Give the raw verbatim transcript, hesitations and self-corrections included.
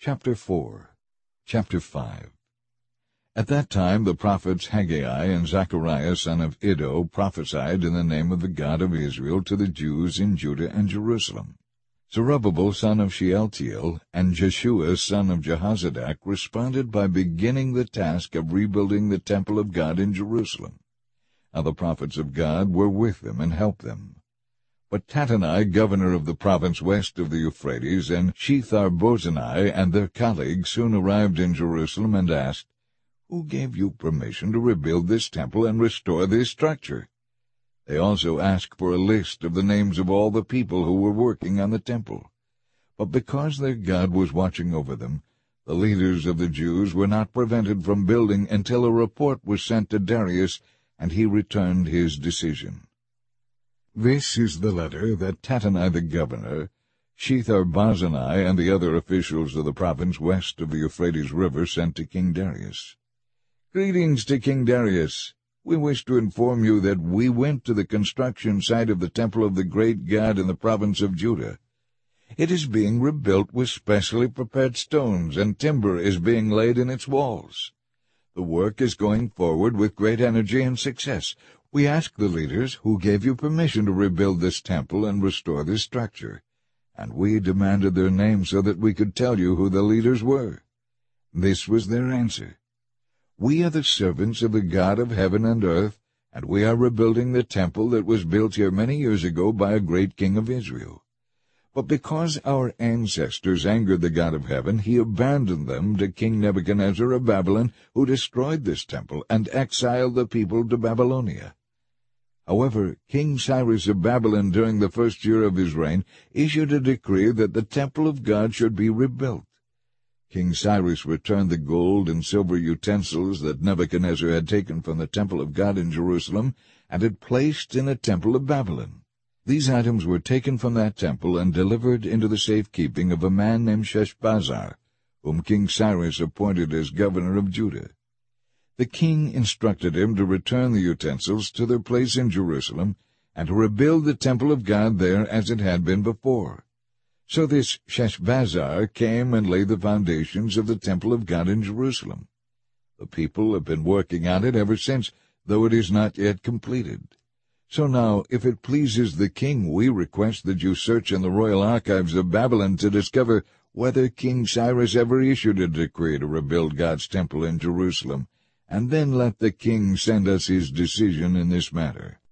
Chapter four. Chapter five. At that time the prophets Haggai and Zechariah son of Iddo prophesied in the name of the God of Israel to the Jews in Judah and Jerusalem. Zerubbabel son of Shealtiel and Jeshua son of Jehozadak responded by beginning the task of rebuilding the temple of God in Jerusalem. Now the prophets of God were with them and helped them. But Tattenai, governor of the province west of the Euphrates, and Shethar-bozenai and their colleagues soon arrived in Jerusalem and asked, "Who gave you permission to rebuild this temple and restore this structure?" They also asked for a list of the names of all the people who were working on the temple. But because their God was watching over them, the leaders of the Jews were not prevented from building until a report was sent to Darius, and he returned his decision. This is the letter that Tattenai the governor, Shethar-bozenai, and the other officials of the province west of the Euphrates River sent to King Darius. Greetings to King Darius. We wish to inform you that we went to the construction site of the temple of the great God in the province of Judah. It is being rebuilt with specially prepared stones, and timber is being laid in its walls. The work is going forward with great energy and success. We ask the leaders who gave you permission to rebuild this temple and restore this structure, and we demanded their names so that we could tell you who the leaders were. This was their answer. We are the servants of the God of heaven and earth, and we are rebuilding the temple that was built here many years ago by a great king of Israel. But because our ancestors angered the God of heaven, he abandoned them to King Nebuchadnezzar of Babylon, who destroyed this temple and exiled the people to Babylonia. However, King Cyrus of Babylon, during the first year of his reign, issued a decree that the temple of God should be rebuilt. King Cyrus returned the gold and silver utensils that Nebuchadnezzar had taken from the temple of God in Jerusalem and had placed in the temple of Babylon. These items were taken from that temple and delivered into the safekeeping of a man named Sheshbazzar, whom King Cyrus appointed as governor of Judah. The king instructed him to return the utensils to their place in Jerusalem, and to rebuild the temple of God there as it had been before. So this Sheshbazzar came and laid the foundations of the temple of God in Jerusalem. The people have been working on it ever since, though it is not yet completed. So now, if it pleases the king, we request that you search in the royal archives of Babylon to discover whether King Cyrus ever issued a decree to rebuild God's temple in Jerusalem, and then let the king send us his decision in this matter."